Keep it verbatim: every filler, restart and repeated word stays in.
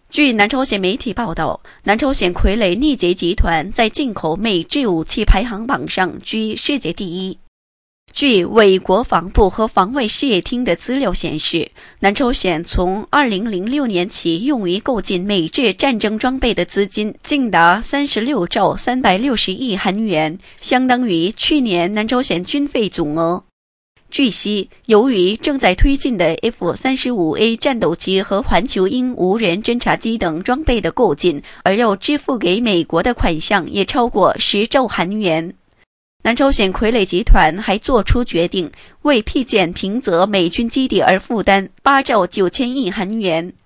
据南朝鲜媒体报道，南朝鲜傀儡逆贼集团在进口美制武器排行榜上居世界第一。据伪国防部和防卫事业厅的资料显示，南朝鲜从二零零六年起用于购进美制战争装备的资金竟达三十六兆三百六十亿韩元，相当于去年南朝鲜军费总额。据悉，由于正在推进的 F 三十五 A 战斗机和环球鹰无人侦察机等装备的购进，而要支付给美国的款项也超过十兆韩元。南朝鲜傀儡集团还作出决定，为辟建平泽美军基地而负担八兆九千亿韩元。